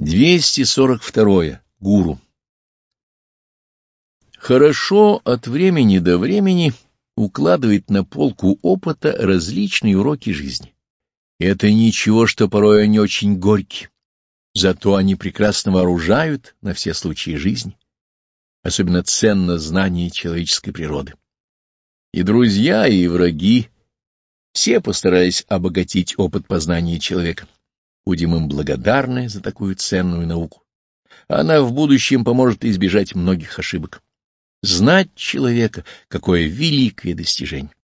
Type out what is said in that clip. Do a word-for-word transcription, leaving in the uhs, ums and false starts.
двести сорок два. Гуру. Хорошо от времени до времени укладывать на полку опыта различные уроки жизни. Это ничего, что порой они очень горькие, зато они прекрасно вооружают на все случаи жизни. Особенно ценно знание человеческой природы. И друзья, и враги все постарались обогатить опыт познания человека. Будем им благодарны за такую ценную науку. Она в будущем поможет избежать многих ошибок. Знать человека — какое великое достижение!